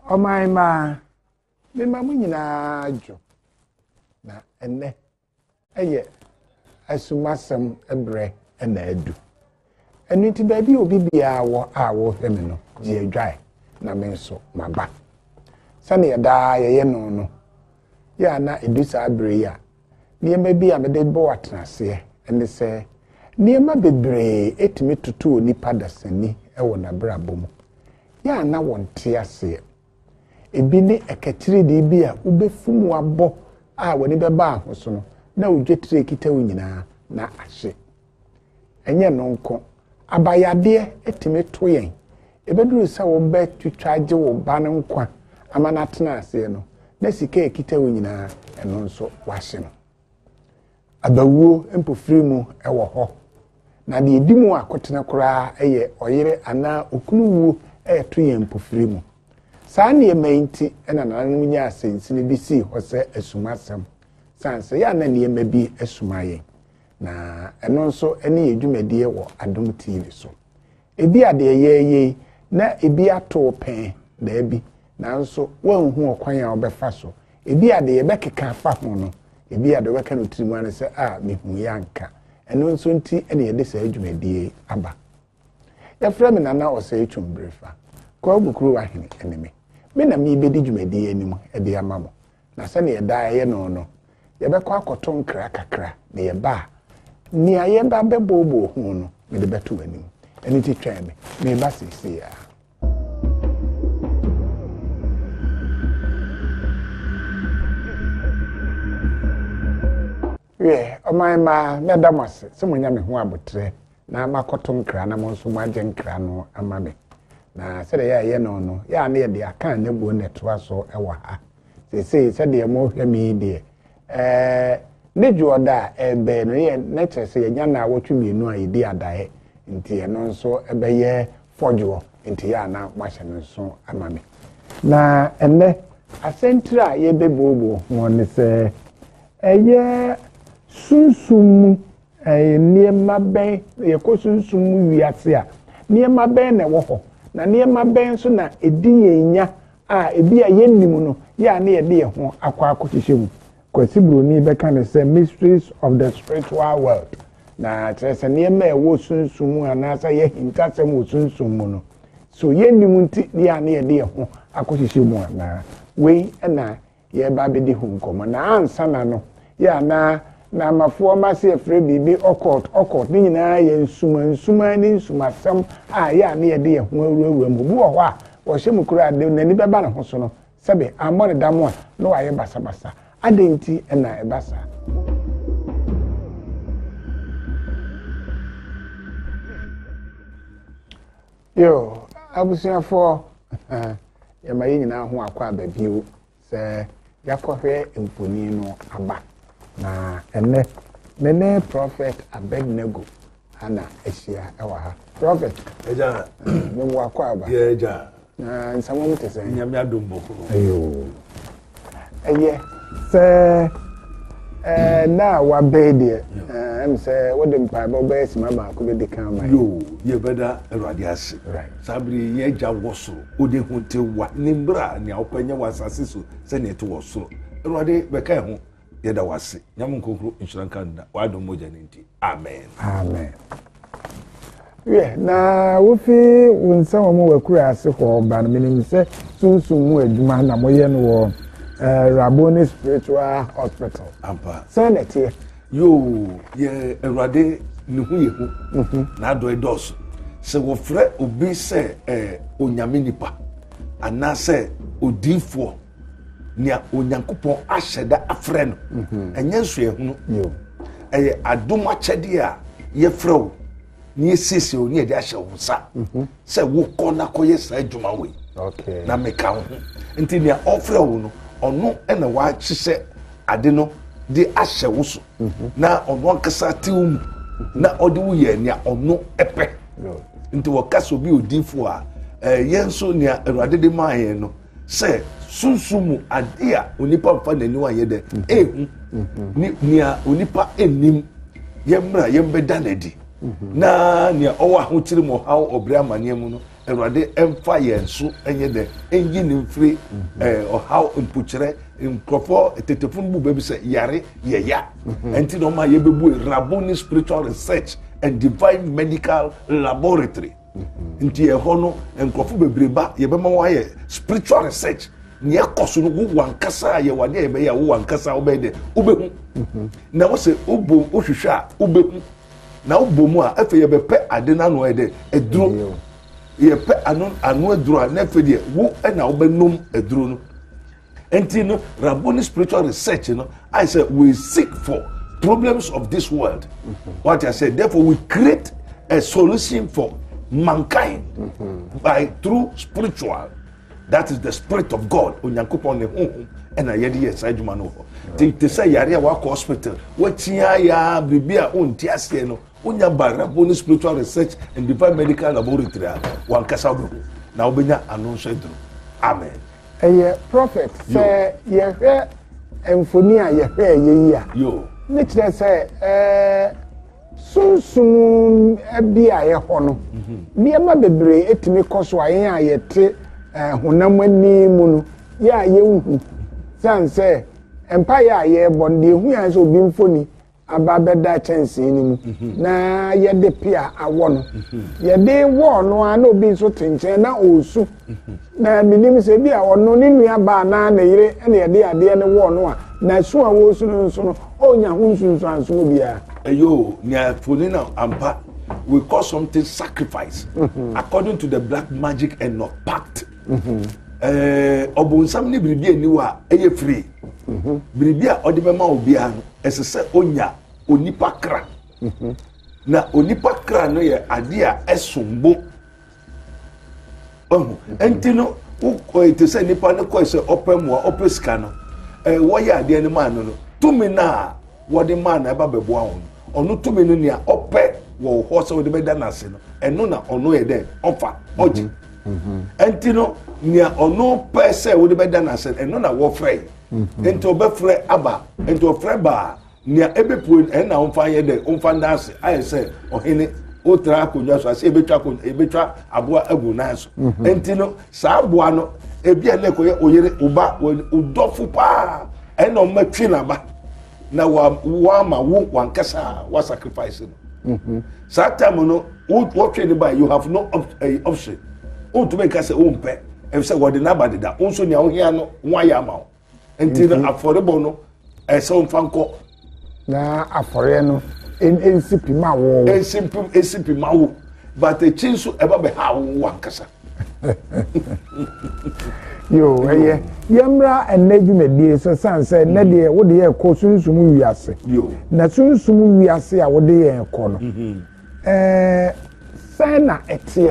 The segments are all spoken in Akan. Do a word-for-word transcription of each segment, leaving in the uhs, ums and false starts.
my ma, me mamma, jo. Na ene, aye, asumasem ebre ena edu. Enu ti baby obi bia wo a wo hweme no, je adwae na me nso maba. Sane yeda ye no no. Ya na edu sa abre ya. Niema bi a me de bo atenase ene se niema bebre etimi tutu onipa dasani ewo na brabo mu. Ya na wonte ase. Ebi ne ekatiri de bi a ubefumu abo a woni beba ahoso no na udwetire kita wo nyina na ahye. Enye no nko abayade etimi to yen. Ebeduru sa wo ba twitwaje wo ba ne nkwa amana tena ase no na sika ekita wo nyina eno nso wahye no. Abawuo empofiri mu ewo ho. Na de edimu akotena kora eye oyere ana okunuwuo eto yen empofiri mu. Saa ne emainti ena nananu nya asensi ne bisi hose asumasem. Sanse ya na ne emabi asumaye. Na eno nso ene edwumadie wo Adom T V so. Ebi ade yeye na ebi ato pen na ebi na nso wanhu okwan a obefa so. Ebi ade ye bekeka fa ho no. Ebi ade weka no tirimu ane se a mehu yanka. Eno nso nti ene ye de sa edwumadie aba. Ya fra me nana o se etwumbrefa. Ko bukuru wa hene eneme. Me na me bedi dwumadie anim e de amamo. Na se ne ye da ye no no. Ye bekọ akoto nkra kakra na ye ba. Ni aye ba bebobo hu no me de beto anim. Eni ti twa me. Me ba sisi ya. Yeah, o my ma me da mase. Se munya me hu abotre na makoto nkra na mo nso maje nkra no ama me. Na se de ya ye no no. Ya na ye de aka na buo netwa so e wa ha. Se se se de mo hwe mi de. Eh ne juoda ebe no ye nature se ye nya na wotwe mienu a yedi adae nti eno nso ebe ye fojo nti ya na mahye nso ama me. Na enne asentra ye bebobo ho ne se eye sunsumu eh niema ben ye ko sunsumu wiase a niema ben na wo ho na niema ben so na edi yenya a ebi a yennim no ya na ye de ho akwa akohihemu kwasibro ni beka ne say mysteries of the spiritual world na trese niema e wo sunsumu anasa ye hintasem wo sunsumu no so yennim nti ya na ye de ho akohihemu na we na ye ba be de ho nkomo na ansa na no ya na na mafo ma se efre bibi okot okot ni nyina ye nsuma nsuma ni nsuma sam a ya na ye de ye ho awurawura mu bu ho a wo hye mukuru ade na ni beba na ho so no sebe amore damo a no aye basa basa adenti na e basa yo abusia fo ya ma ye nyina ho akwa ababiu se yakohwe emponi no aba na ene mene prophet Abednego ana ehia ewa ha prophet eja me mo akwa aba ye eja na nsamo mutese nyame adombo ayo eye se eh na wa bede eh em se wode mpa ba ba esima ba ko be de kan ma yo ye beda erade ase right sabri ye eja woso ode hunte wa nimbra ne opanya wasase so se ne to woso erade be kan ho yeda wase nyam nkokro insuranka nda wadom moja nti amen amen yeah na wo fi wonsa wo mo wakura ase ko ba no menim se sunsun mu adwuma na moye no wo eh Raboni Spiritual Hospital ampa sanete yo ye erade ne hu ye hu na do edos se wo frɛ obi se eh onyame nipa ana se odifo nia onyankopon ahyeda afrɛ no enye nso ye hu yo eh adom akyɛde a ye frɛ wo ni esisi o ni e de ahyɛ wo sa se wo kɔ na kɔ ye sa adwuma we okay na meka ho nti nia ofrɛ wo no ono ena wa hyehyɛ ade no de ahyɛ wo so na ono ankasa tiwum na ode wo ye nia ono epe nti wo kaso bi odifo a eh yenso nia Awurade de maaye no se sunsumu ade a onipa mfa nani wa ye de ehu ni nia onipa enim yemra yembeda nadi na nia owa ho kyiri mo hawo obre amane mu no Erade emfa yenso enye de enyi ne mfiri eh how impuchere nkrofo tetefun bu baby say yare ye ya enti no ma ye bebu Rabboni Spiritual Research and Divine Medical Laboratory nti ye ho no nkrofo bebreba ye bema wa ye spiritual research ne koso no wo wankasa ye wade ye be ya wo wankasa wo be de obehu na wo se obo ohwehwe a obehu na obomu a afa ye be pe ade na no e de eduro ye pe anu anu eduro na afa de wo na wo be nom eduro no enti no Rabboni Spiritual Research no I said we seek for problems of this world. Mm-hmm. What I said, therefore we create a solution for mankind mm-hmm. by through spiritual. That is the Spirit of God. Onyankopon ne honhom ena yedi yesai dwuma no ho. Te say yare a wako hospital. Wetia ya bibia onti ase no. Onya ba Rabboni Spiritual Research and Divine Medical Laboratory wan kasa obo. Na obenya anonso edru. Amen. Eye prophet say ye hwe emfoni a ye hwe ye yi a. Yo. Ne kire say eh sunsum abi a ye ho no. Bia ma bebre etimi koso ayen a ye te honam ani mu no ya ye hu san say empa ya ye bonde hu ya so bi mfoni aba beda chance ni mu na ye de pia awo no ye de wo no a na obi so tenche na osu na minim se bi a wono ni nua ba na na yire na ye de ade ne wo no a na su a wo su no so no onya hu nsunsu anso bia eyo ni afoni na ampa we call something sacrifice mm-hmm. according to the black magic and not pact mhm eh obunsam ni biribi aniwa eye free mhm biribi a ode bema obi a no esese onya onipa kra mhm na onipa kra no ye ade a esombo ohu entino wo etese nipa ne ko ese opem wa opeska no eh wo ye ade ne man no tumi na wo de man na eba bebo ahun onu tumi no nia ope wo ho se wo de beda na se no eno na ono ye de ofa oji mhm entino nia ono pese wo de beda na se eno na wo frɛ ento be frɛ aba ento frɛ ba nia ebepu ena wo fa ye de wo fa ndase aye se ohene o tra akonya so ase ebetwa ko ebetwa aboa agu na so entino sa aboa no ebia na ko ye oyere uba udofo pa ena o matwi na ba na wa wa ma wo wankasa wa sacrifice no mhm sa time no wo twe ni ba you have no op, uh, option o to make us o mpe e say what na ba deda o so nia wo hia no wa ya ma enti na affordable no e say o fanko na afore no en sipi ma wo en sipi en sipi ma wo but the chinsu e ba be ha wo wankasa yo eye yamra enadwumedie so sanse na de wo de ye ko sunsumu wiase yo na sunsumu wiase a wo de ye ko no eh sana etie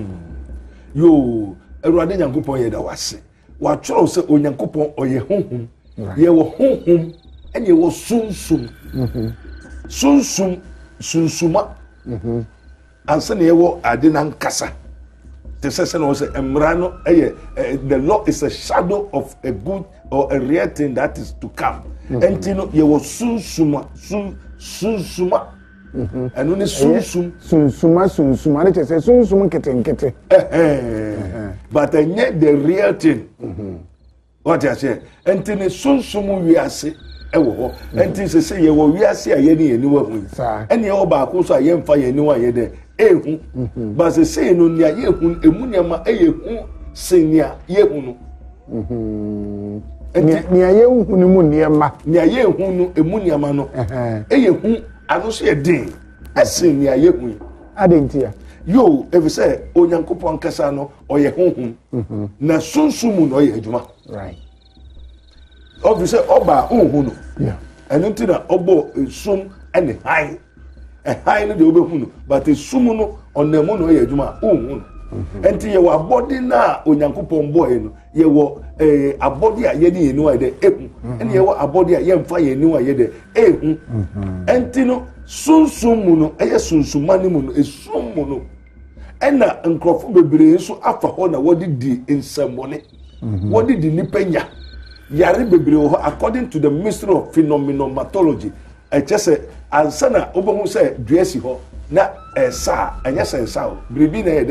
yo Erade Nyankopon ye da wase wa tworo se Onyankopon oye honhom ye wo honhom ene wo sunsum sunsum sunsuma anse ne ye wo ade na nkasa te se se no se emra no eye the law is a shadow of a good or a real thing that is to come entino ye wo sunsuma sun sunsuma mhm enu ni sunsum sunsuma sunsuma ne te se sunsum ketenkete eh eh but enye the real thing mhm what you say entini sunsum wiase ewo ho enti se se ye wo wiase aye ni eni wa hu eni e ba ko so aye mfa ye ni wa ye de ehu but se se no nia ye hu emu nia ma eye hu senia ye hu no mhm nia ye hu ni mu nia ma nia ye hu no emu nia ma no eye hu ano so ye din asin nia ye hu adentia yo if say Onyankopon kasa no oye honhom mhm na sunsumu no oye adwuma right obviously oba honhom no yeah eno ntina obo sum ene hai e hai no de obehu no but sum no onamu no oye adwuma honhom enti ye wa body na Onyankopon boy no ye wo eh abody a ye ni enu a de ehu ene ye wo abody a ye mfa ye enu a ye de ehu enti no sunsumu no eye sunsumani mu no esumu no ena nkrofo bebre so afa ho na wodi di nsemmone wodi di nipenya yare bebre ho according to the mystery of phenomenology e chese ansana obohu se duesi ho na esa anya sensa o bribi na ye de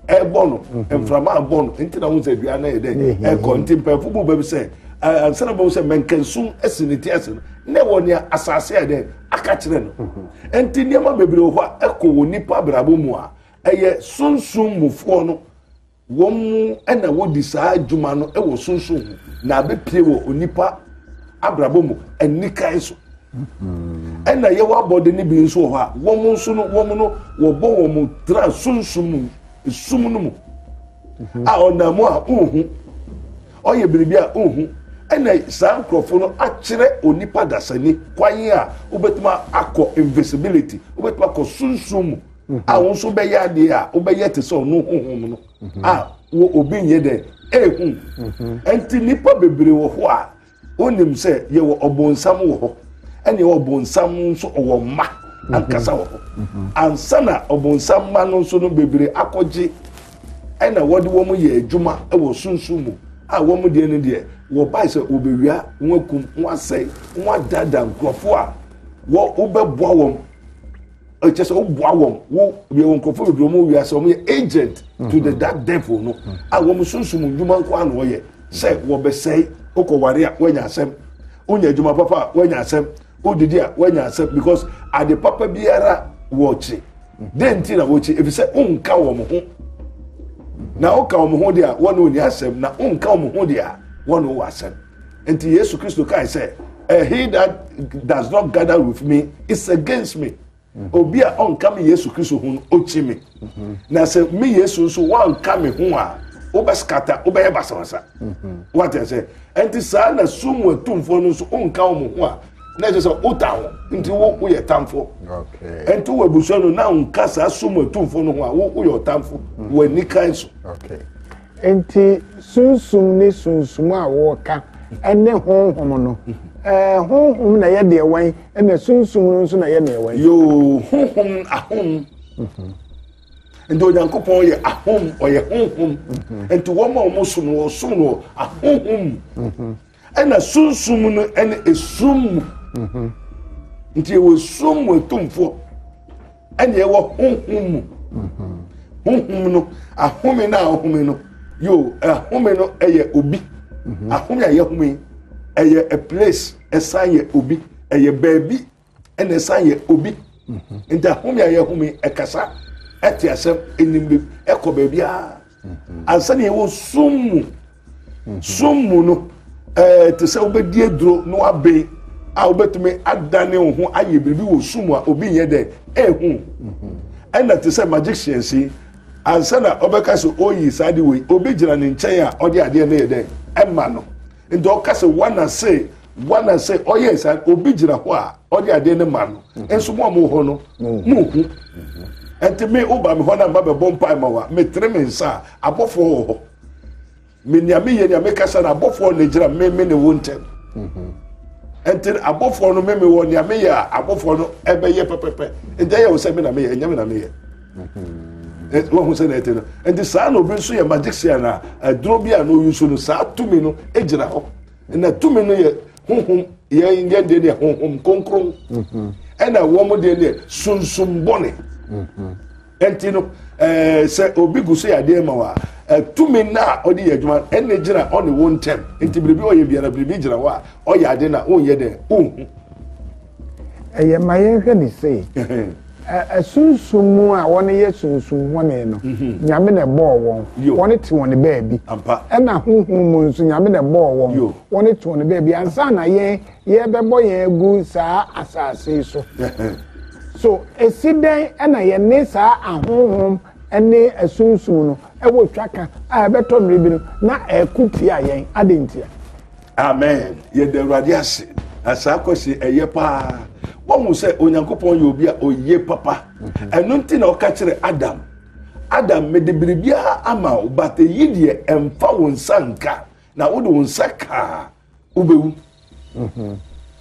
e bono enframa bono nti na wonse dua na ye de e konti mpafo bu ba bi se ansana bo se menkansu esiniti asino ne woni asase ya de aka kire no nti niam bebre ho eko woni pa brabo mu a eye sunsun mufo no wom ena wodi saa adwuma no e wo sunsun na be pie wo onipa abrabo mu enikan so ena ye wa body ni bi nso ho a wom nso no wom no wo bo wom tra sunsun mu sum no mu a onamu a uhu oye biribi a uhu ena saa nkrofo no akire onipa dasani kwan a obetuma akọ invisibility obetuma akọ sunsun mu a won so be ya de a obeye te so no honhom no a wo obi nye de ehun enti nipa bebre wo ho a onim se ye wo obonsam wo ho ene wo obonsam so wo ma ankasa wo ho ansana obonsam ma no so no bebre akoje ena wodi wo mu ye adwuma e wo sunsun mu a wo mu de ne de wo bai se obewia nwakum nwasai nwadada nkrofo a wo obeboa wo just o boa won wo we won kofo be mo wi ase o me agent to the dark devil no a wo mo sunsun nduma nko an wo ye say wo be say okoware a wanya asem onya adwuma papa wanya asem odidi a wanya asem because at the papa biara wo chi den ti na wo chi if say onka wo mo ho na oka wo mo ho dia wo no ni asem na onka wo mo ho dia wo no wo asem enti Yesu Kristo kai say he that does not gather with me is against me. Obi a on come Yesu Kristo hu ochi me na se me Yesu so wan come hu a obeskata obeye basawasa what I say enti sa na sumu atumfo no so on ka mo hu a na je so utawo enti wo wo ye tamfo okay enti wo buso no na onka sa sumu atumfo no hu a wo wo ye tamfo wo ni kan so okay enti sunsum ni sunsum a wo ka ene honhom no eh honhom na ye de wan ene sunsum nso na ye na wan yo honhom ahom ndo Nyankopon ye ahom oye honhom enti wo ma mo so no so no ahom ena sunsum no ene esum nti wo sum wetumfo ene ye wo honhom honhom no ahom na ahom no yo ahom no eye obi ahom ya ye hom eye a place esanye obi eye baby ene esanye obi nti ahom ya ye hom ekasa eti asem enimbe ekọ baby a ansane wo sum sum no eh te se obedi eduro no abe a obetumi adane ho aye bibi wo sum a obi nye de ehu ena te se magician si ansana obeka so oyi sadi we obi gira ne nchen a odi ade na ye de emma no ndo okase wana say wana say oh yes obi gira ho a odi ade ne ma no enso mo mo ho no mu hu enti me oba me ho na ma be bompa ma wa me tre me nsa abofo ho me nia me ye nia me kasa na abofo ne gira me me ne wontem enti abofo no me me wo nia me ya abofo no ebe ye pepepe enti ye wo se me na me ye nya me na me ye et wo hu se na eteno enti sa na obi nso ye magician na adro bia no yusu no sa tumi no egira ho na tumi no ye honhom ye nge de de honhom konkron ena wo mo de ne sunsum bone enti no eh se obi guso ya de ma wa tumi na odi ye djuma ene gira on won tem enti biribi o ye biara biribi gira wa o ya de na o ye de o eye maye hwe ni sei eh sunsum a won ye sunsum won no nyame na bo won won ti won baabi ena honhom nso nyame na bo won won ti won baabi ansa na ye ye bebo ye gu saa asase so so esiden ena ye ne saa ahonhom ene asunsum no e wo twaka a beto mrebi no na ekuti ayen adentia amen ye de radiase asa kwesi eye pa won se Onyankopon ye obi a oye papa enu nti na o ka kire Adam Adam me de biribia ama o bate yidie emfa won sanka na wo de won saka ubewu mhm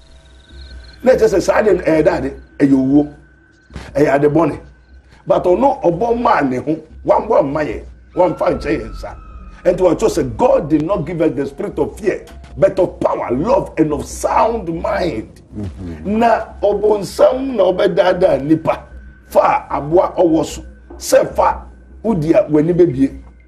na je se sade e dade e yowo e ya de bone but ono obo man ne ho wan bo maye wan fa nche yensa and to just say God did not give us the spirit of fear but of power, love and of sound mind. Mm-hmm. Na obonsam na obedada nipa fa aboa owoso se fa udia wani bebie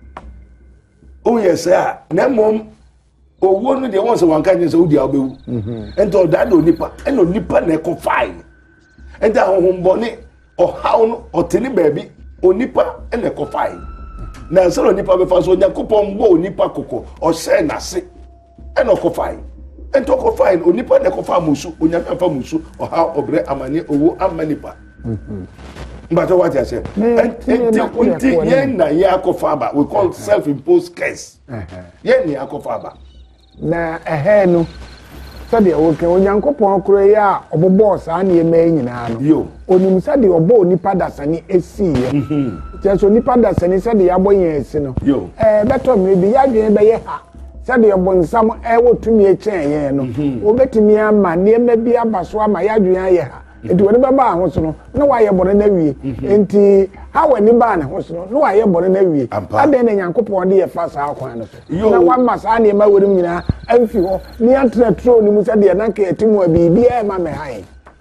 o yes a na mom owo no de won se wanka nyen se udia obewu ento oda do nipa eno nipa na ekofai ento ahohombo ni ohaw no oteni baabi onipa ena ekofai na se onipa be fa so Yakobon bo onipa kokko o se na se ena ekofai ento ekofai onipa na ekofa musu onyame afa musu ohaw obre amane owo amanipa mhm but what you say enti yen na Yakobaba we call self imposed curse yen ni Yakobaba na ehe no sabe o ke Onyankopon kro ya obobo sa na eme nyina no onim sabe obo onipa dasani esiye mhm jeso onipa dasani sabe ya boyen esi no eh beto me bi ya dwen be ye ha sabe obonsam e wotumi e chen yen no obetimi ama na eme bi abaso ama ya dwen aye ha enti woni baba ho so no na waye bore na wie enti ha wani ba na ho so no na waye bore na wie aden na Nyankopon de ye fa sa akwan no so na wa masa na ma worim nyina amfi ho ni antra tro ni musa de na ka etimu abibi e ma me han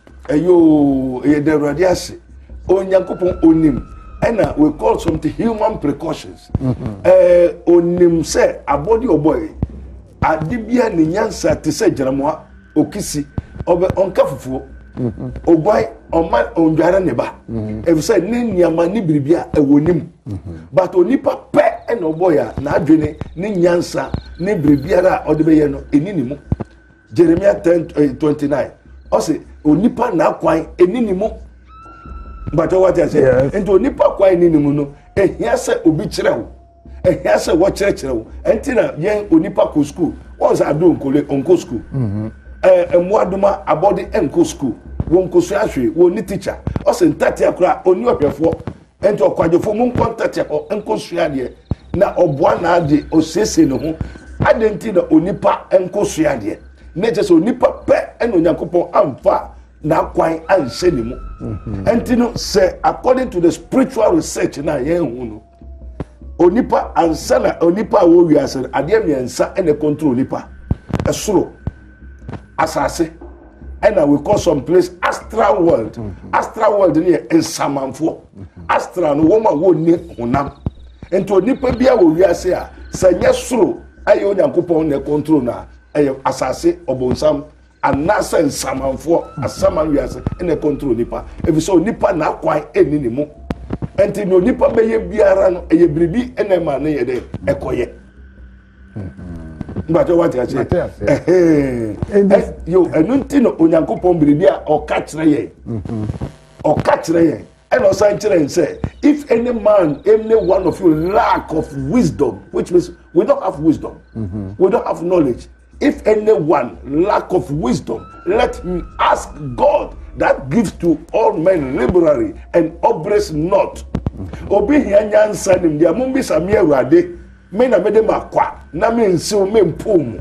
ayo ye de radiase o Nyankopon onim and we call something human precautions eh onim se abodi oboy adibia ni nyansa te se jaramoa okisi obe onkafufuo ogwai oma ondwara ne ba e say ni niama ni biribia ewonim but onipa pe ena oboya na adwene ni nyansa ni biribiara odebeye no eninimu Jeremiah ten twenty-nine o say onipa na kwan eninimu but what I say enti onipa kwan eninimu no ehia se obi kirewo ehia se wo kirekirewo enti na yen onipa ko school won say ado onkole onko school mhm eh emuaduma abodi enko school won ko so ahwe won ni teacher o se ntati akura oni opefo enti okwadefo mun contact ho enko sua de na oboa na ade osese ne ho adenti na onipa enko sua de na je so onipa pe eno Yakobon amfa na kwan anse ne mu enti no say according to the spiritual research na yen hu no onipa ansa na onipa wo wiase ade miensa ene control onipa esoro asase and we call some place astral world mm-hmm. astral world ni ensamanfo mm-hmm. astral no woma wo ni honam ento nipa bia wo wiase a sanye soro aye Onyankopon na control na aye asase obonsam anasa ensamanfo asaman wiase na control nipa ebi so nipa na kwan eni ni mu enti no nipa beye biara no eye biribi ena ma na ye de ekoye but what you say eh eh yo enunti no Onyankopon biribia o ka kire ye mhm o ka kire ye and o san kire say if any man any one of you lack of wisdom, which means we don't have wisdom, mm-hmm. we don't have knowledge, if anyone lack of wisdom, let him ask God that gives to all men liberally and upbraids not. Obi hianya nsanim dia mumbi samia urade me na mede makwa na me nsiw me mpom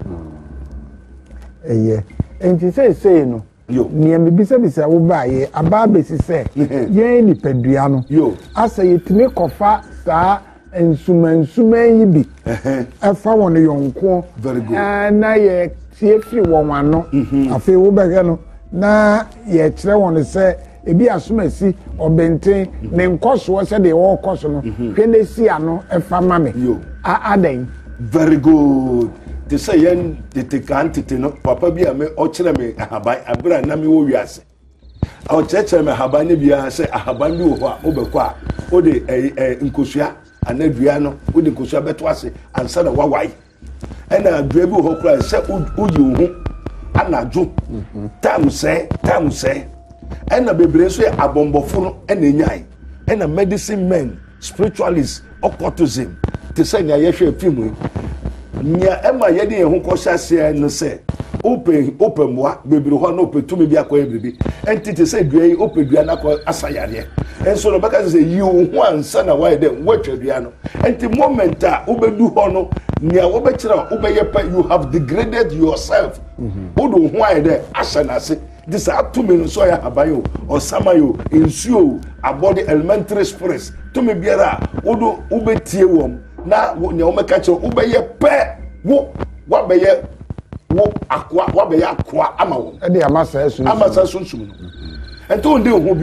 eye enti say say no yo ni am bisa bisa wo baaye aba besi say yen ni padua no yo asa yetime kofa saa ensuma ensuma yi bi eh afa won yonko very good na ye tie firi won ano afi wo bege no na ye kire won say ebi asomasi obenten ne nkoso se de wo koso no hwene si ano efa mame adan very good they say yen de te kantite no papa bi ame o kire me ahaban abra na me wo wiase o cheche me ahaban ne bia se ahaban bi wo ho a obekọ a o de nkosua anadua no o de nkosua beto ase ansa na wawai ena dua bi ho kra se uyi wo ho anadwo tam se tam se ena bebre so abombofo no ena nyai ena medicine men spiritualists occultism te say na yehwe film nya ema yede ye ho kohyase no say open open moa bebre ho na open tumi bi akoye bebre enti te say dua yi open dua na ko asayare enso no baka say yi ho ansa na why dem watwa dua no enti moment a obedu ho no nya wo be kira wo be yepa you have degraded yourself odo ho aye de asana se this are to me so ya abayo or samayo insuo abodi elementary spirits to me biara odo ubetie wom na nya wo meka che ubeye pe wo wa beye wo akwa wa beye akwa ama wo e de amasa esu amasa sunsun no ento ndi ho bio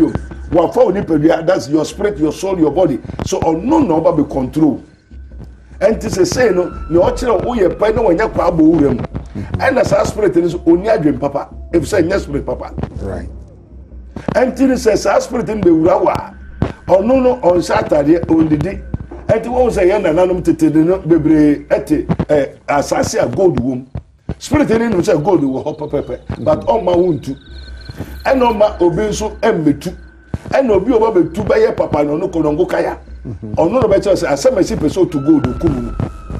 wa fa nipadua that's your spirit your soul your body so ono no ba be control enti se say no ne o kire wo ye pa na wonya kwa abo wuram and that spirit is oni adwen papa if say nya spirit papa right enti se sa spirit in be wura wa ono no on saturday on didi enti wo say ye nananom tete no bebre ete eh asase a gold wom spirit in no say gold wo ho papa but on ma wontu and on ma obi nso emmetu and obi oba betu ba ye papa no no konongo kaya ono no be say asemasi person to gold okumu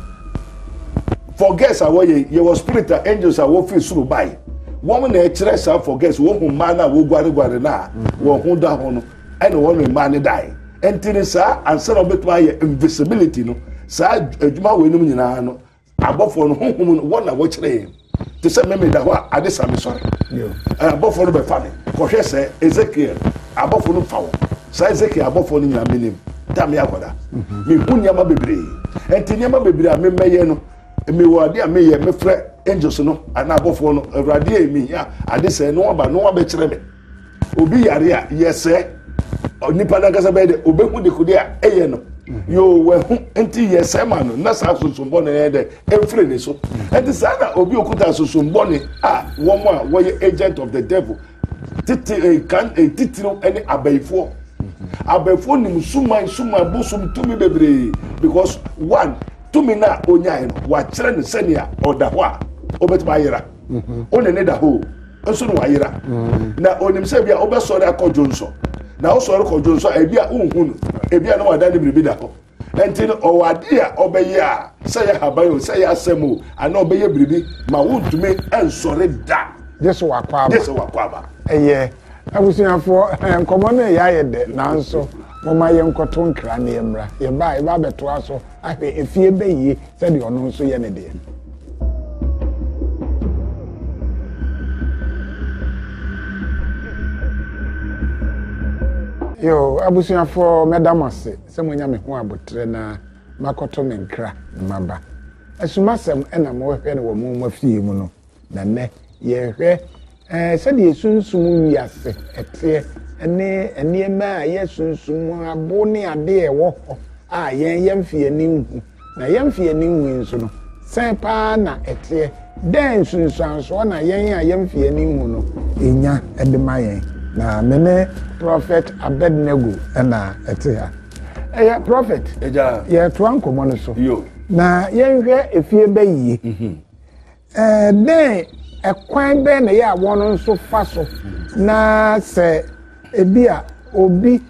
for guess away ye was spirit angels are wo fi suru bai woman na ekire sa for guess wo hu ma na wo gware gware na wo hu da ho no and wo no ma ne dai entini sa ansa no betu aye invisibility no sa adwuma we no nyina no abofo no honhom no wo na wo kire te se meme da ho ade sa me sori yo abofo no be fami ko hwe se Ezekiel abofo no fawo sa Ezekiel abofo no nyina menim tam ya koda me hunya ma bebre entini ma bebre a me meye no me wade a me ye me frɛ angels no ana abofo no awrade emi ya ade se no aba no aba kire me obi yare a yese nipa na kasa be de obehu de kudi a eye no yo we hu enti yese ma no na sa susumbo na ye de emfre ne so enti sa na obi okuta susumbo ne a wo mo a wo ye agent of the devil titi e kan e titiro ene abaifo abaifo ni musuma suma busum tumi bebre because one tumi na onya no wa kire ne senia oda ho a obetima yira one ne da ho nso no wa yira na onim se bia obesori akojo nso na osori akojo nso e bia unhunu e bia na wada ne bibi da ho enti o wade a obeye a se ya habayo se ya asemo ana obeye bibi ma wontumi ensori da this wa kwa ba this wa kwa ba eye abusuafo enkomo na ya ye de nanso mama ye nkoto nkra na yemra ye ba ye ba beto aso ahwe efie beyi se de ono nso ye ne de yo abusuafo medamase se monya me ho abotre na makoto me nkra maba asumasem ena mo hwe ne wo mo mafie mu no na ne ye hwe eh se de sunsum wiase ete ene ene ma ye sunsum abo ne ade e wo a yen yemfie ni hu na yemfie ni hu nso no se pa na ete den sunsanso na yen a yemfie ni hu no enya edema yen na mene prophet Abednego na ete ha eh prophet eja ye to ankomo no so yo na yen hwe efie bayiye mhm eh den ekwan be na ye awon nso fa so na se ebia obi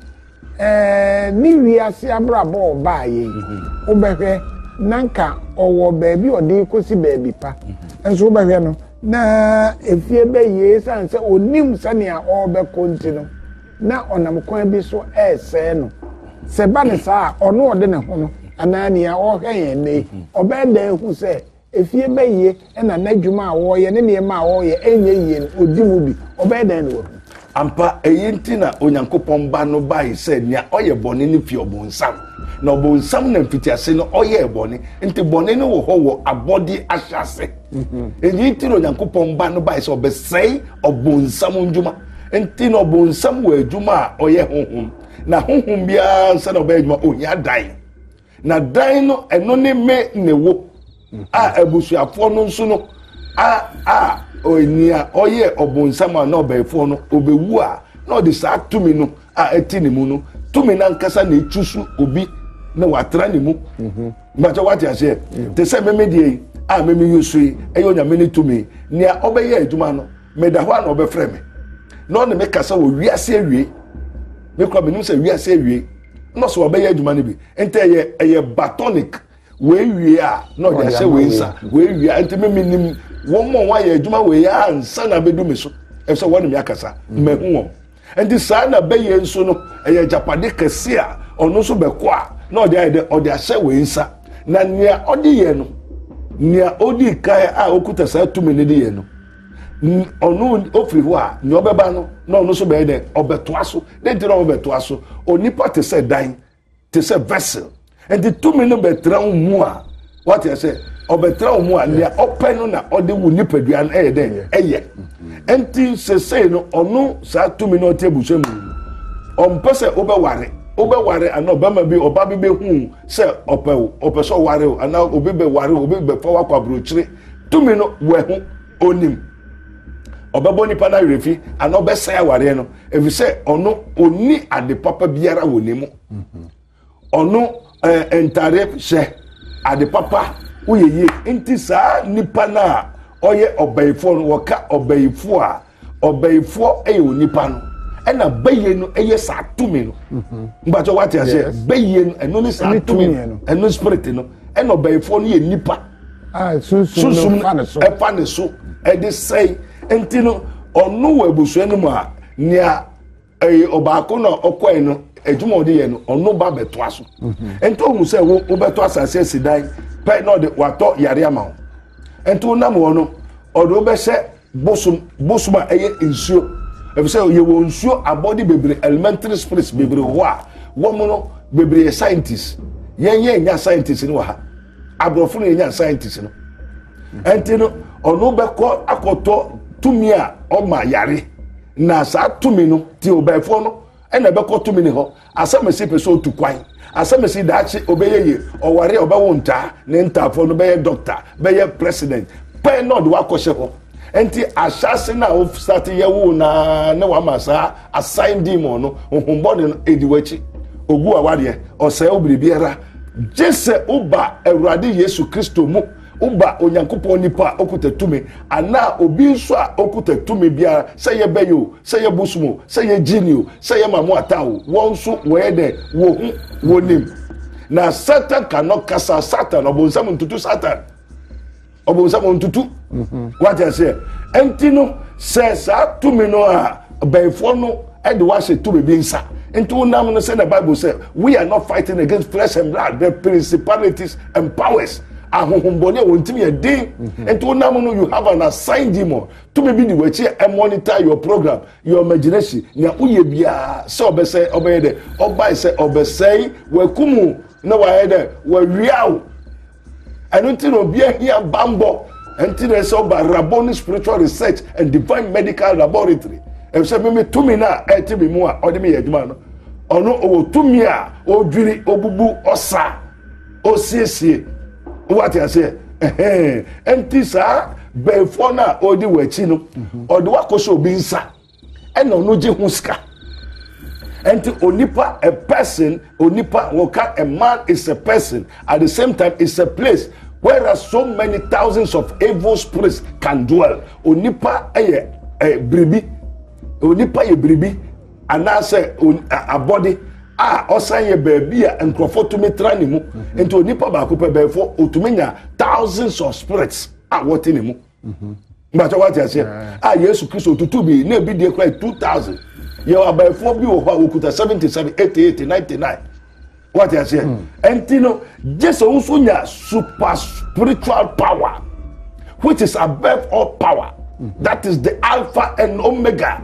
eh ni wiase abrabo ba ye obehwe nanka owo baabi odi kosi baabi pa enso obehwe no na efie be ye sanse onim sania obe konti no na onam kwan bi so ese no se ba ne sa ono ode ne ho no anania o hwen ne obe da hu se efie be ye na nadwuma a wo ye ne ne ma a wo ye enye ye odi mu bi obe da ne wo ampa eyinti na onyankopon ba no bai se nia oye bone ni fi obonsam na obonsam na mfitiase no oye bone nti bone ni wo ho wo abodi ahyase eyinti na onyankopon ba no bai se obesei obonsam ndwuma nti na obonsam wo adwuma oye honhom na honhom bia nsa na obe adwuma ohia dan na dan no eno ne me ne wo a abusuafo no nso no a a onia oye obonsama na obefo no obewu a na odi sa tumi no a etini mu no tumi na nkasa na echusu obi na watra ni mu mhm mbacho wati ase te se meme die a meme yusui eyo nya meni tumi nia obeye adwuma no meda ho na obefre me no ne me kasa wo wiase awie me kwa menim se wiase awie no so obeye adwuma ne bi ente ye eye batonic we wie a no dia se we nsa we wie ente meme nim wo mo wa ye adwuma we ya nsa na bedu me so e so wonu me akasa me hu wo enti sa na be ye nso no eye japade kese a ono so be ko a na odi ade odi ase we nsa na nia odi ye no nia odi kai a okuta sa tumi ne di ye no ono ofiri ho a ni obeba no na ono so be de obeto aso de ntira obeto aso onipa te se dan te se vessel enti tumi no betra mu a what you say obetra mu a nia open no na odi wu nipadua na eye de eye enti se se no ono sa tumi no tebuso mu on pese obe ware obe ware ana obama bi oba bi be hu se opewo opeso ware ana obi be ware obi be fa wakwa brochire tumi no we hu onim obebo nipa na refi ana obesa ware no efi se ono oni ade papa biara wonimu ono entare she ade papa uyeye enti saa nipa na oye obayifo no woka obayifo a obayifo eye onipa no ena baye no eye saa tumi no mbacho wati ase baye no eno ni saa tumi no eno spirit no ena obayifo no ye nipa ah sunsun no so e fa ne so e de sei enti no ono wa ebusu enu a nia e obako no okwan no ejuma odi ye no ono ba beto aso enti o mu se wo beto asase sidan pe no de wato yare ama ho enti onam wo no odo be se bosum bosuma eye nsuo e se ye wo nsuo abodi bebre elementary spirits bebre ho a wo mo no bebre scientists yen yen nya scientists ni wa ha abrofo no nya scientists no enti no ono be ko akoto tumi a o ma yare na sa tumi no ti obefo no e na be ko tumi ni ho asamesi peso tu kwan asamesi daachi obeyeye oware obewo nta ne ntafo no beye doctor beye president pe no de wakoshe ho enti ashase na o start yewu na ne wa masa assign demon no ohumbo ne ediwachi ogu awade ose obiribiara jese uba Ewurade Yesu Kristo mu uba onyankopon nipa okutatumi ana obi nso a okutatumi bia sey yebeyo sey yebusumo sey yejinio sey yemamu atawo wonso wede wo hu wonim na Satan cannot cast Satan obonsam ntutu Satan obonsam ntutu what I say entino says atumi no a bayfo no e de wa se tumi bi nsa into nam no say the Bible say we are not fighting against flesh and blood, the principalities and powers. Ahohombone wontimi e din into nam no you have an assigned demon to maybe the way and monitor your program, your imagination. Nya uye bia say obese obede oba say obese wakumu na wa ede wa wiawo anu ti no bia here bambo until they say about Rabboni spiritual research and divine medical laboratory. E say me to me na e ti me mu a ode me yaduma no ono o to me a o dwiri obubu osa osiesie what I say eh enti sa before na odi wachi no ode wakoso obi nsa e na ono je huska enti onipa a person onipa woka a man is a person at the same time is a place where so many thousands of evil spirits can dwell. Onipa eye eh, bribi onipa ye bribi anase a body a osan ye baby a nkrofo to me tra ni mu enti onipa ba ko pe befo otumenya thousands of spirits a what ni mu mba to what you say ah Yesu Kristo tutu bi na bi de kwa two thousand ye abafo bi wo ho okuta seventy-seven eighty-eight ninety-nine what you say enti no just also nya super spiritual power which is above all power. Mm-hmm. That is the Alpha and Omega.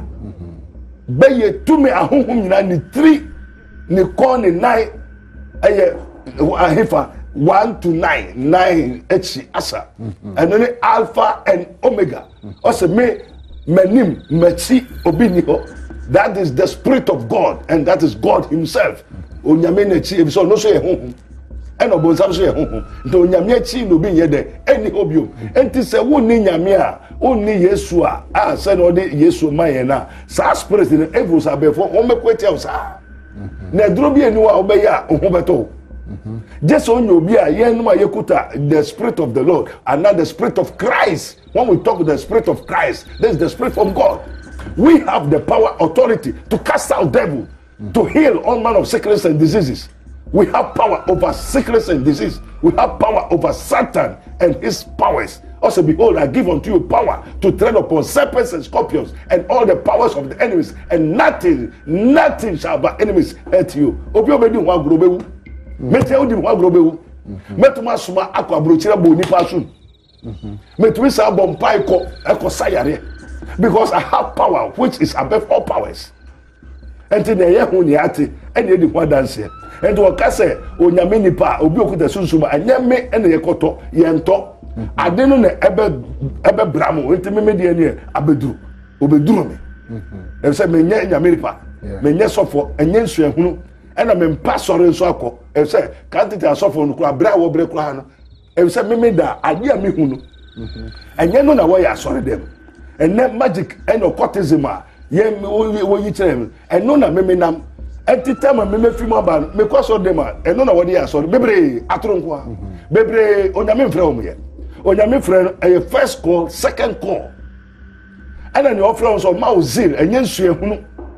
Beye to me ahunhum nyina ni three ni kon ni nine eye ahifa one to nine nine echi asa and then Alpha and Omega. Also me menim mechi obi ni ho. That is the Spirit of God and that is God himself. Onyame na chi so no so ye hunhum eno bo nsam so ye hunhum nto onyame chi no bi ye de eni obio enti se wo ni nyame a onni Yesu a a se no de Yesu ma ye na sa spirit ni evils abefo o mekweti am sa na duro bi eni wa obeya a ohun beto just on you be a yen ma yekuta the Spirit of the Lord and not the Spirit of Christ. When we talk the Spirit of Christ, this is the Spirit of God. We have the power, authority to cast out devil, to heal all manner of sickness and diseases. We have power over sickness and disease. We have power over Satan and his powers. Also, behold, I give unto you power to tread upon serpents and scorpions and all the powers of the enemies, and nothing, nothing shall by enemies hurt you. Obiobedi wa grobewu. Mete odi wa grobewu. Metuma suma akwa brochira bo nipa sun. Metumi sa bompa eko eko sayare. Because I have power which is above all powers. Enti na ye hu ni ate ene di ho dance here. Enti wo ka se onyame nipa obi okuta sunsuma anyame ene ye koto ye nto ade no na ebe ebe bramo enti me me de ene abeduru obeduru me. E se me nya nyame nipa menye sofo enye nsuahunu ena me mpa sore nso akọ e se ka tete asofo no kura bra wo bre kura no e se me me da ade a me hunu enye no na wo ya sore dem enne magic eno cortism a ye wo yi kyerem eno na me me nam entitama me me fi mo ba me kwaso dem a eno na wo de ya sore bebre atoro nko a bebre onyame mfra wo mo ye onyame mfra e first call second call ena ni ofra on so ma ozil enye nsuahunu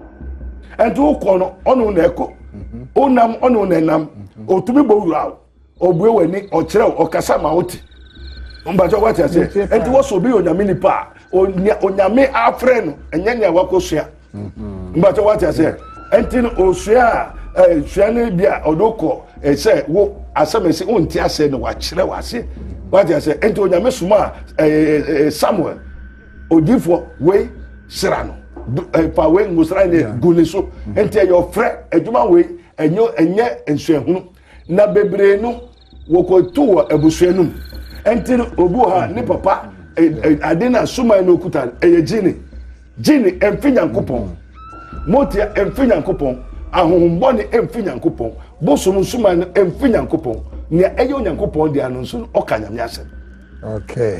ento ko no ono na eko onam ono na nam otumi bo wura obue wani o kire o kasa ma oti mbajo wati ase enti wo so bi onyame nipa onyame afre no enye nya wakosua mbajo wati ase enti no osua eh sua ne bia odoko e se wo asamesi onti ase no wa kire wa ase wati ase enti onyame suma eh Samuel odifo we sirano pa we ngusra ne guneso enti your friend adwuma we enyo enye ensuahunu na bebre no wokotu wo abusuanum enti obu ha ne papa ade na suma no kuta eye jini jini emfinyankopon motia emfinyankopon ahohombone emfinyankopon bosum suma no emfinyankopon ne eye onyankopon de anu so okanyam yasem. Okay,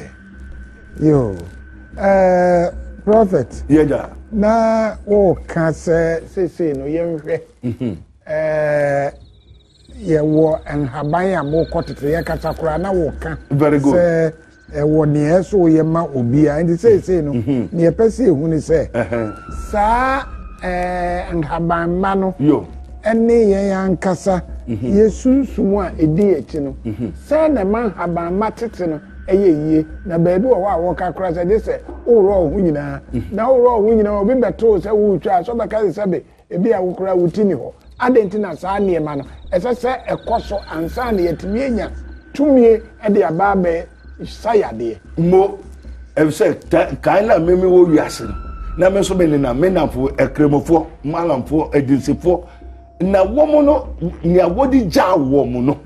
yo uh prophet yeja na wo ka se se se no yemhwe mhm eh ye wo enhaban ya mo kotete ye kata kura na wo ka very good se e wo ne eso ye ma obi a ndi se se no ne ye pese ehu ni se sa eh enhaban ma no yo ene ye yankasa ye sunsumu a edi echi no se na man haban ma tete no eye yie na beebi wo wa wo ka kura se de se oro ohu nyina na oro ohu nyina obi beto se wo twa so be ka se be ebi a wo kura wutini ho adentina saa niema no ese se ekoso ansa na yetimi enya tumie e de ababe sayade mo e se kan na memi wo wiase na me so be ni na menafo ekremofo malamfo edinsefo na womo no ni awodi ja womo no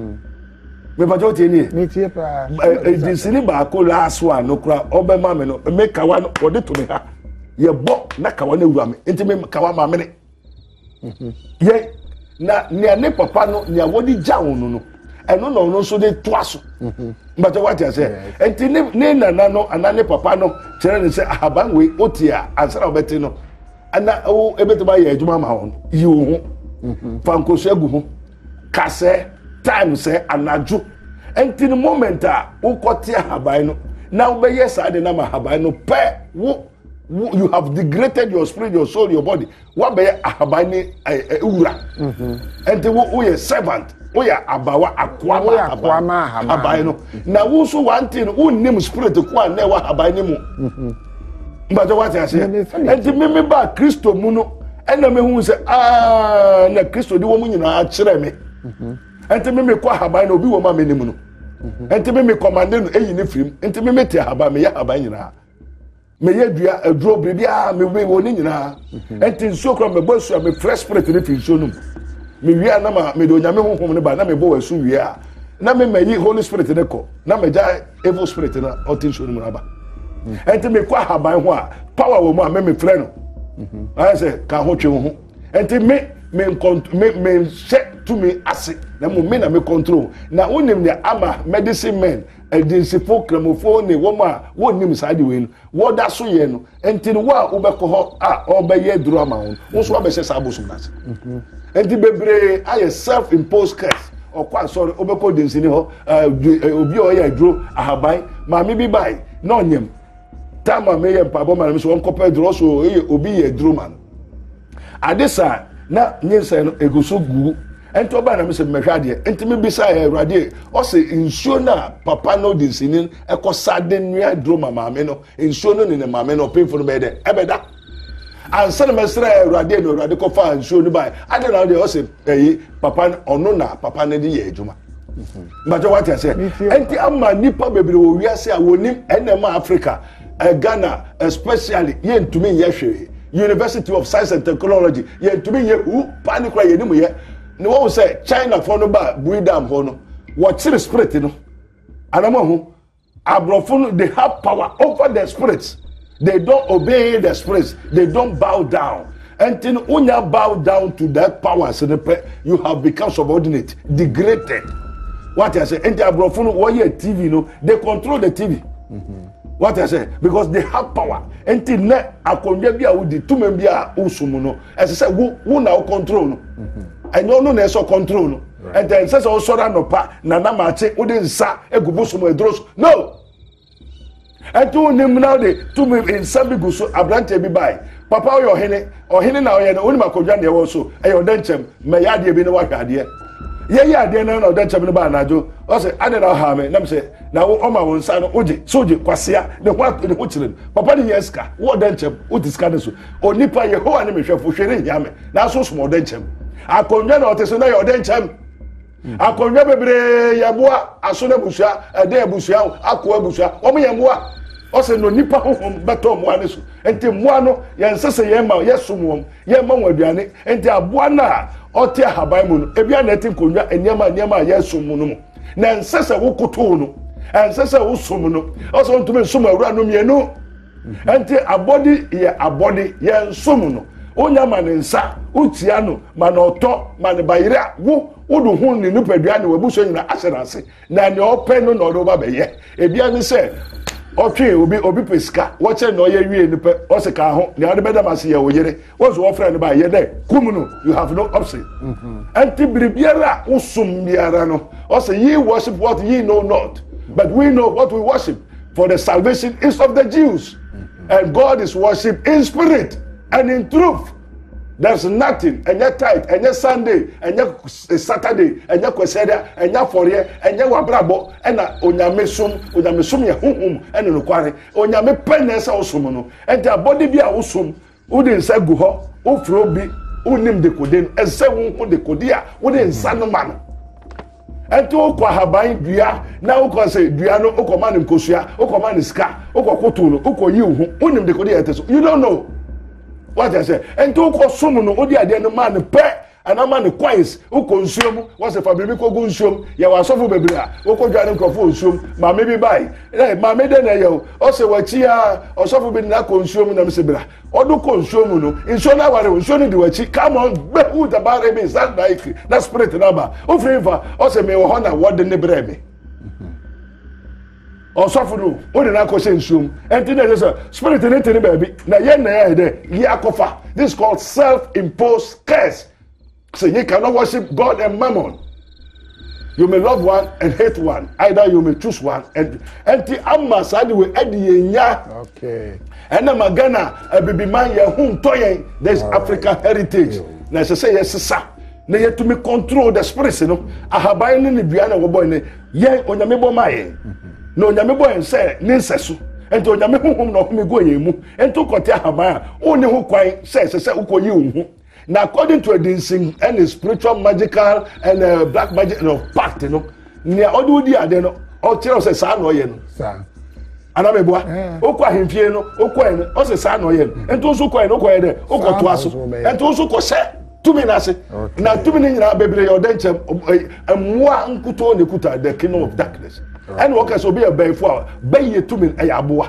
me ba jo tie ni me tie pa edinsini ba ko laso no kura obe ma me no me kawa no ode to me ha ye bo na kawa na wura me enti me kawa ma me ye na ne ne papa no ne awodi ja wonu no eno no no so de toaso mbato what you say enti ne ne nana no anane papa no kire ne se ahaban we otia ansara obeti no ana o ebeti ba ye adwuma ma ho yi wo ho fanko so agu ho kase time se anaju enti the moment a ukotia ahaban no na wo be yes ade na ahaban no pe wo you have degraded your spirit, your soul, your body. What be ahabani ura? And wo ye servant, wo ya abawa akwama akwama abayino. Na wo so one thing, wo nim spirit kwa na wa abayini mu. Mbajo what I say? And me me ba Kristo mu no, and na me hu say ah na Kristo di wo mu nyina a kire me. And me me kwa abayino obi wo ma me nim no. And me me command no eyi ne frim. And me me te abayi me ya abayi nyina. Me ye dua adro bibia me we woni nyina enti nso kro me bosu me fresh spirit ne finso num me wia na ma me do nyame honhom ne ba na me bo wasu wia na me mayi holy spirit ne ko na me ja evil spirit na otin so num na ba enti me kwa haban ho a power wo mu a me me frɛ no I say ka ho twe ho enti me me me me set to me ase na mo me na me control na wonim ne ama medicine men edinsifo kramofo ne woma wonim saade we no woda so ye no enti no wa obekọ ho a obeye duru ama ho wo so abehye sabosum nase enti bebre aye self imposed curse okwa sorry obekọ dinsini ho obi o ye duru ahaban ma me bi bai na onyem tama me ye mpabo ma me so onkopa duru so obi ye duru man adesa na nyinsa no egoso gu ento ba na me se mehwade enti me bisa ya awrade o se nsuo na papa no di sinin ekosade nua dro mama me no nsuo no ne mama me no pemfo no be de ebeda ansa na mesra ya awrade no awrade ko fa nsuo no ba ade na de o se eh papa ono na papa ne de ye adwuma mbajo what you say enti amma nipa bebre wo wiase a wonim enema Africa Ghana especially ye ntumi ye hwe University of Science and Technology ye ntumi ye hu panic kwa ye nimu ye no one say China for no ba buidam ho no what spirit no anamo ho abrofo they have power over the spirits. They don't obey the spirits. They don't bow down. Until unya bow down to that power, so you have become subordinate, degraded. What I say, and the abrofunu, why T V, no, they control the T V. Mm-hmm. What I say, because they have power. Until ne akonjebia udi tumembia usumuno. As I said, who now control no, and you know no so control no. And then says also no pa na na mache udi sa egubusumo edros. No. And to him now they to me in Sambi Gusu Abrante be by. Papa or your henny or henny now and only my cojan also a your denchem may yadi be no work idea. Yeah, yeah, then no denchem by Najo. I say, I don't know how me. Nam say, now Oma will sign Oji, Soji, Quasia, the what in the Uchilin. Papa the Yeska, what denchem, what is Cadasu, or Nipa your whole enemy for sharing Yame. Now so small denchem. I conjure or Tessona your denchem. I conjure Yabua, Asuna Busha, a day Busha, Aqua Busha, Omi Yamua. Ose no nipa honhom beto mo ane so enti mo ano ye nsese ye ma ye somwom ye ma waduane enti aboa na ote haban mu no ebia na eti konwa eniama eniama ye somu no na nsese wo koto no nsese wo somu no ose ntumi somu awura no mienu enti abodi ye abodi ye nsomu no onya ma ne nsa utia no ma na oto ma ne bayira wo wodu hu ni nipadua ne wabuso nyina ahyerase na ne ope no no do ba be ye ebia ni se okay obi obi peska watch no ye wie ni pe o se ka ho ne ade bedam ase ye oyere wonso wo frɛ ne ba ye dey kumunu you have no option mhm anti bribiara usum biara no o se ye worship what ye know not but we know what we worship for the salvation is of the Jews mm-hmm. and God is worshiped in spirit and in truth. There's nothing, and yet tight, and yet Sunday, and yet Saturday, and yet Queseria, and yet Fourier, and yet Wabrabo, and Onyamesum, Onyamesum, Yahum, and Nuquari, Onyame Penes Osumuno, and their body be a Usum, Udin Seguho, Ufrobi, Unim de Codin, and Seven de Codia, Udin Sanoman. And to Quahabai, Dia, now can say Diano, Ocoman and Cosia, Ocoman Ska, Ocotuno, Oko you, Unim de Codia. You don't know. What I say, and to call someone who the idea no man pay and a man coins who consume what's a fabric consume, you are so for baby, who could get a consume, ma maybe buy, ma made a yo, also what chia or so for being not consuming them sibra, or do consume no, in so now I will show you what she come on, but who the bar is that like that spirit number, of favor, also may honor what the nebreme. Or suffer no, what did I question soon? And then there's a spirit in it, baby. Now, yeah, this is called self-imposed curse. So you cannot worship God and mammon. You may love one and hate one. Either you may choose one and anti amma sadi we edi okay. And I'm Ghana, a baby man, ya hum toyen. There's African heritage. Now, say yes, sir. Na yet to me control the spirit, you know. I have been in the Biana boy, yeah, on the mebo my. No nyame boy say ninsesu ento nyame honhom na okome go yemu ento kote ahaba oni ho kwan say say ukoyi unhu na according to a dancing and spiritual magical and uh, black magic no pact no near odu di ade no o kire say sa no ye no sa ana meboa okwa hemfie no okwa no o say sa no ye no ento so kwa no kwa ye de okoto aso ento so ko se tumi na se na tumi ni nyina bebre yo denchem emwa nkuto ne kuta the kingdom of darkness. And what can so be a bay for bay ye to me a yaboa.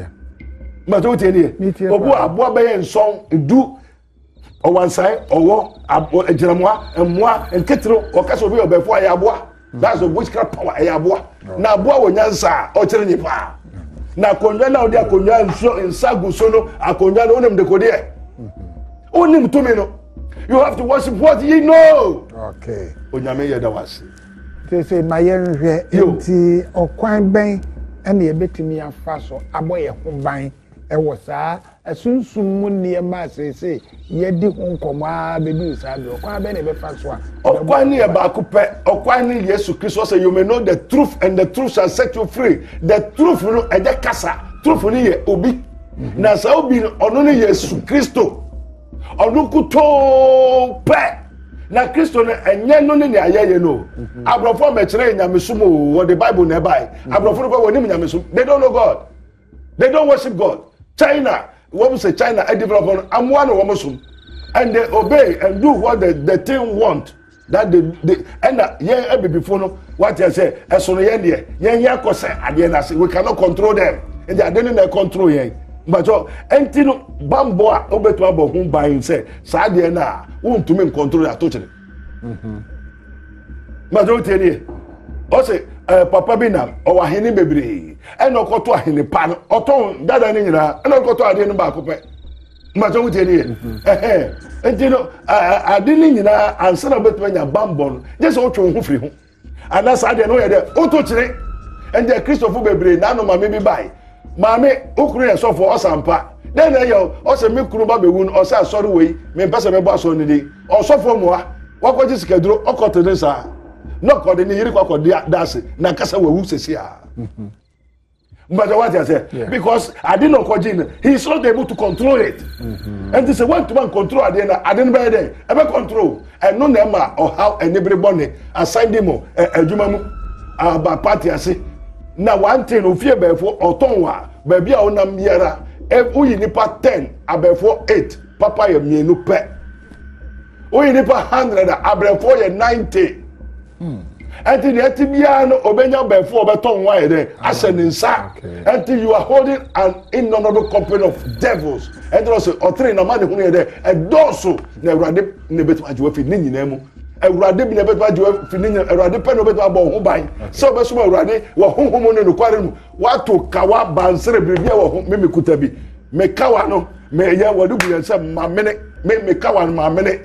But what any Oboa bay and song do or one side or what a Jeramoa and moi and Ketro or Casso be before a yaboa. That's the witchcraft power a yaboa. Now boa when yansa or Cherenipa. Now Conjana or their Conjan show in Sagusono, a Conjan on them the Codia. Only to me no. You have to worship what ye know. Okay. Onyame was. They say my enhwe enti okwan ben ene ye betimi afa so aboye ho ban e wo saa asunsun mu ne ma se se ye di ho nkomo a be du saa be okwan ben e be fa so a okwan ne ba ko pe okwan ne Yesu Christ say you may know the truth and the truth shall set you free. The truth no e de kasa truth ni ye obi na sa obi ono ne Yesu Kristo onu kuto pe na Kristo no enye no ne ne ayeye no abrofo me kire nyamesumo wo the Bible na bai abrofo no woni nyamesum they don't know God, they don't worship God. China, what we say China a develop amwa no womsum and they obey and do what the the thing want that they they and yen e before no what you say eso no yen de yen yen ko say ade na say we cannot control them and they don't control yen mbacho enti no bambo a obetu abo hu ban se saa de na wontumi control atochire mhm mbacho tieni o se papa bi na o wa hene bebre e no koto ahene pa no oton dada ni nyina e no koto ade no ba ko pe mbacho tieni eh eh enti no ade ni nyina ansa na obetu anya bambo no je se otwe hu firi hu ana saa de no ye de otochire ende Christopher bebre na no ma me bi bai maame okuru ye sofo osampa den na yo o se me kuru ba bewu no o se asori wei me pese me bo aso ni di o sofo moa wakoji sikeduro okoto ni sa no ko de ni yiri kwako dase na kasa wewu sesi a but what I say yeah. Because I didn't know Kojin he is not able to control it mm-hmm. And this one to man control at the end I didn't buy there ever control and no nema or how anybody assign them a jumamu about party ase na one thing o fear before otonwa baby a onam yara e uyi nipa ten abefo eight papa ye mienu pe uyi nipa one hundred abefo ye ninety hmm until the tibia no obenya before betonwa ye there asensa until you are holding an innumerable company of devils and also o three na man hu ye there e doso na urade ne betu ajuwa fi nyina mu Eurade bi na beto ajo fininya eurade pe no beto abo ho ban so be so eurade wo honhom ne no kware mu wato kawa bansere bibia wo me mekuta bi me kawa no me ya wadu bu yansa ma mene me me kawa no ma mene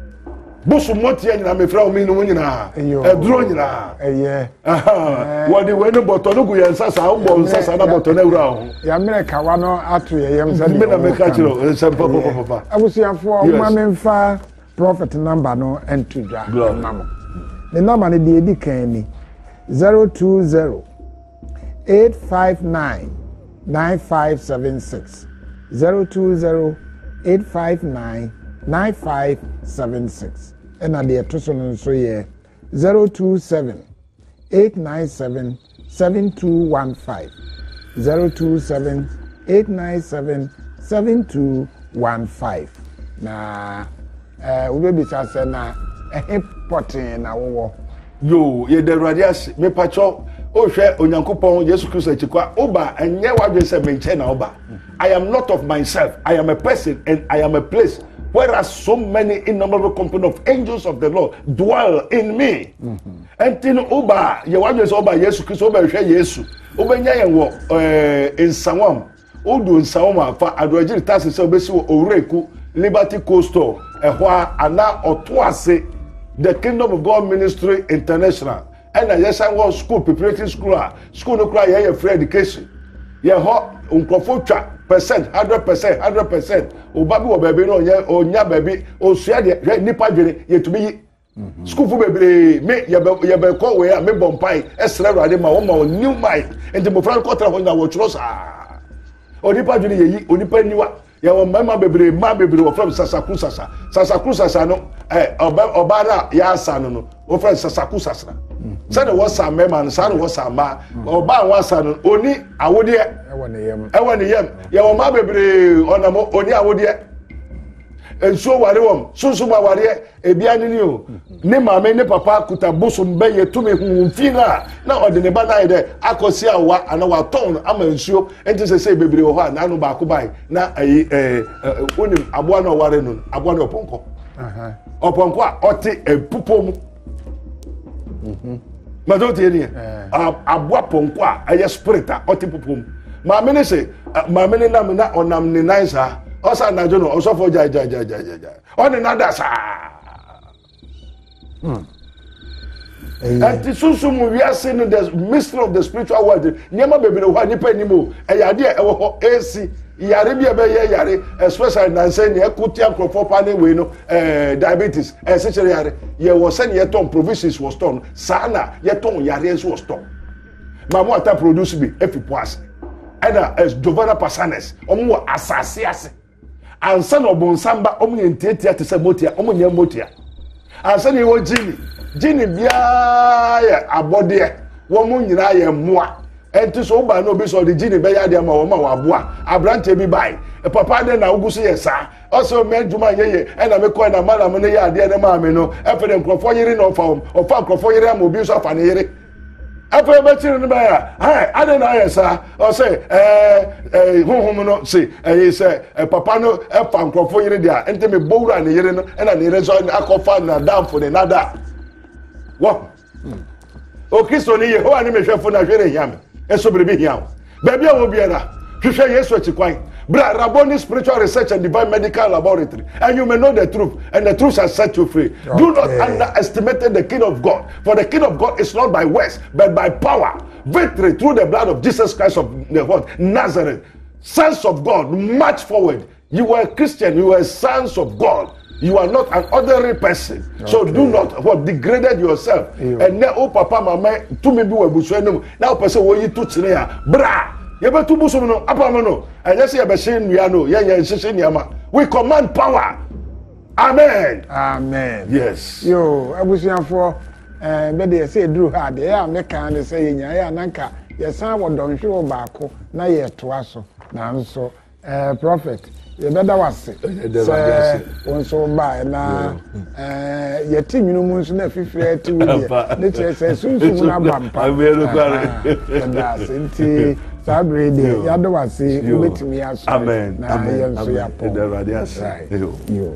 busu motia nyina me fra o mi no nyina e duro nyina eye aha wodi we no boto no gu yansa sa wo nsa sa na boto na ewura ho ya mene kawa no ato ye yem sa me na me ka chiro nsa papa papa abusuafo o ma me mfa prophet number no and to ja mama the number ni di edi kan ni zero two zero eight five nine nine five seven six zero two zero eight five nine nine five seven six and at the toson so ye zero two seven eight nine seven seven two one five zero two seven eight nine seven seven two one five na eh we be say na eh potin na wo yo ye de radias me pacho o hwe onyankopon Jesus Christ achikwa oba enye wadwe se menche na oba I am not of myself I am a person and I am a place whereas so many innumerable company of angels of the Lord dwell in me mm-hmm. And tin oba ye wadwe se oba Jesus Christ oba hwe Yesu obenya ye wo eh nsawam odu nsawam afa adwagiri tase se obesi wo owreku Liberty Coastal ehwa ana otoase the Kingdom of God Ministry International and a yes I was school preparatory school school no cry here free education ye ho unkofo twa percent one hundred percent one hundred percent obabi wo baby no nya onya baby osua de nipa dwere yetumi yi school fu bebre me ye be ye be ko we a me bompai esra rade ma wo ma new mind enti mo fran ko tra ho na wo chro sa onipa dwere ye yi onipa niwa ya wo mama bebre ma bebre wo from sasaku sasa sasaku sasa no eh oba oba na ya asa no no wo from sasaku sasa say the was some man say the was some ma oba wan asa no oni awode e wo ne yem e wo ne yem ya wo ma bebre onamo oni awode enso ware wom sunsu ma ware ebia ni ni o ne mama ne papa kuta bosom be ye tumi hu fina na ode ne ba na ide akosi awa ana wa ton ama ensuo enti se se bebre ho na anu ba ko bai na ayi eh onim aboa na ware no aboa na oponko aha oponko a oti epupom mhm ma do tie ni aboa ponko a aye spirit a oti pupom mama ne se mama ne nam na onam ne nice Osa na jono osofo ja ja ja ja ja. Oni nada sa. Hmm. And the sunsumu we are seeing the mystery of the spiritual world. Nyama bebe no hani pa nimo. E yade e wo A C. Yare bia be ye yare especially na say ne ekuti akrofo pa ne we no eh diabetes. Eh se chere yare. Ye wo se ne ton provisions was ton. Sana ye ton yare so was ton. Mamo ata produce bi efipoase. Ena es Giovanna Passanes. Omo asase ase. Ansa no bonsamba omunye ntiatia te se motia omunye motia ansa ne wo jini jini bia ya abode wo mu nyina ya moa enti so ba no bi so de jini be ya de ma wo ma wa boa abrante bi bai e papa de na uguso ye sa o so me djuma yeye e na me ko na mala me ne ya de na ma me no e fe de nkrofo yire no fa o fa nkrofo yire am obi so fa ne yire After betting the buyer, hi, I don't know, sir. Or say, eh, home, no, say, eh, say, a papano, a fan for you there, and tell me, Bola and the Yen, and an irresolved alcohol down for the nada. What? Okay, so near who animation for Nigeria Yam, and so be young. Baby, I will be a you say yes, what you quite. Bra Raboni Spiritual Research and Divine Medical Laboratory, and you may know the truth, and the truth shall set you free. Okay. Do not underestimate the King of God, for the King of God is not by words, but by power. Victory through the blood of Jesus Christ of the what? Nazareth. Sons of God, march forward. You are a Christian, you are sons of God. You are not an ordinary person. Okay. So do not what degraded yourself. Yeah. And now, oh, Papa, Mama, to me be a busheno. Now, person, what you touch there, bra. You better do something. Apamano. And just say, "Abashin, we are no. Yeah, yeah, Shishin Yama. We command power. Amen. Amen. Yes. Yo, I was here for. Uh, but they say Drew hard. Yeah, I'm making the say, yeah, Nanka. Yes, someone don't show back. Now, yeah, to us. Now, so, uh, prophet. You better was it. Say, one so by now. Uh, your team, you know, most never fear to me. Let's say, soon, soon, I'm bump. I will look at it. Sabre de yado wase ubetimi aso amen na yenso yapo the radiance yo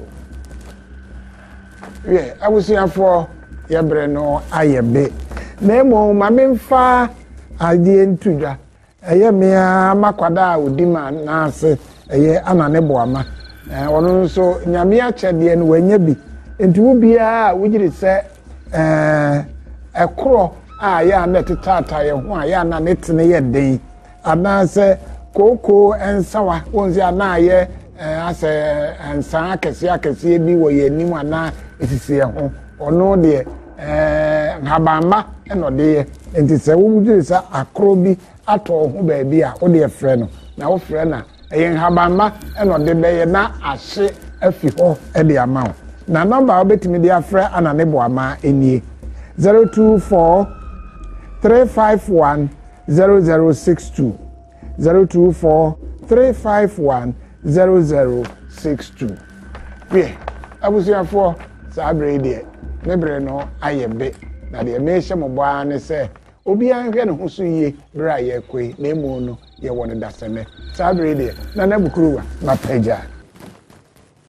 yeah abusiafo yebre no ayebe na emo ma memfa ade ntudwa eye me amakwada odima na ase eye anane boama eh ono nso nyame achede no wanya bi entumu bia wugire se eh ekro a ya na tetata ye ho a ya na netene ye den anase koko ensawa wonzi anaye ase ensan akese akese bi wo ye nim ana esisi ho ono de eh habamba eno de enti se wo mudiri sa akro bi ato ho ba bi a wo de frɛ no na wo frɛ na eye habamba eno de be ye na ahye afi ho e de ama wo na number obetimi de afrɛ ana ne bo ama enie zero two four three five one zero zero six two zero two four three five one zero zero six two. Yeah, I was here for Sabre de Nebre no ayebe. Na de me hye mo baa ne se obi an hwe ne ho so yie bra ye kwe na emu no ye won da sene Sabre de na na bukruwa na peja.